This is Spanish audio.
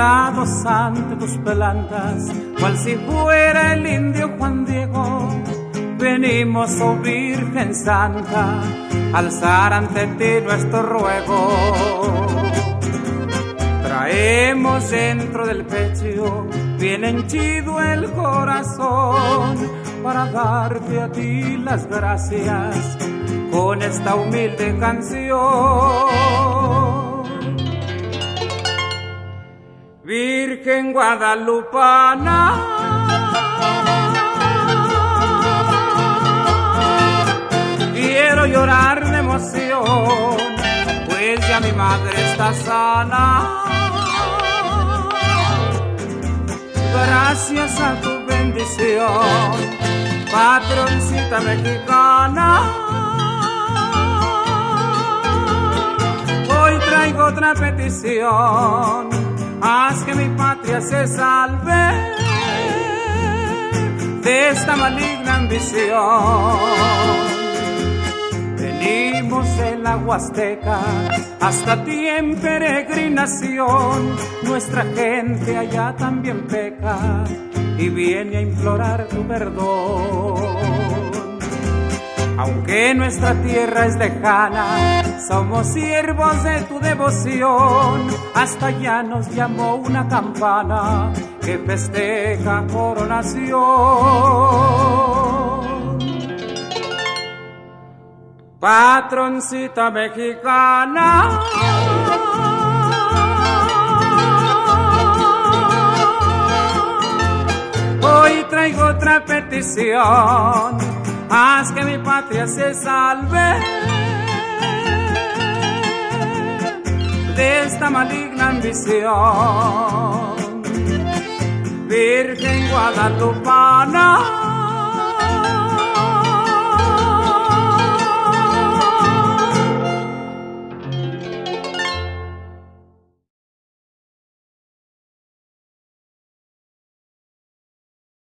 postrados ante tus plantas, cual si fuera el indio Juan Diego. Venimos, oh Virgen Santa, alzar ante ti nuestro ruego. Traemos dentro del pecho bien henchido el corazón para darte a ti las gracias con esta humilde canción. Virgen guadalupana, quiero llorar de emoción, pues ya mi madre está sana. Gracias a tu bendición, patroncita mexicana, hoy traigo otra petición: haz que mi patria se salve de esta maligna ambición. Venimos de la Huasteca hasta ti en peregrinación. Nuestra gente allá también peca y viene a implorar tu perdón. Aunque nuestra tierra es lejana, somos siervos de tu devoción. Hasta allá nos llamó una campana que festeja coronación. Patroncita mexicana, hoy traigo otra petición: haz que mi patria se salve de esta maligna ambición. Virgen guadalupana,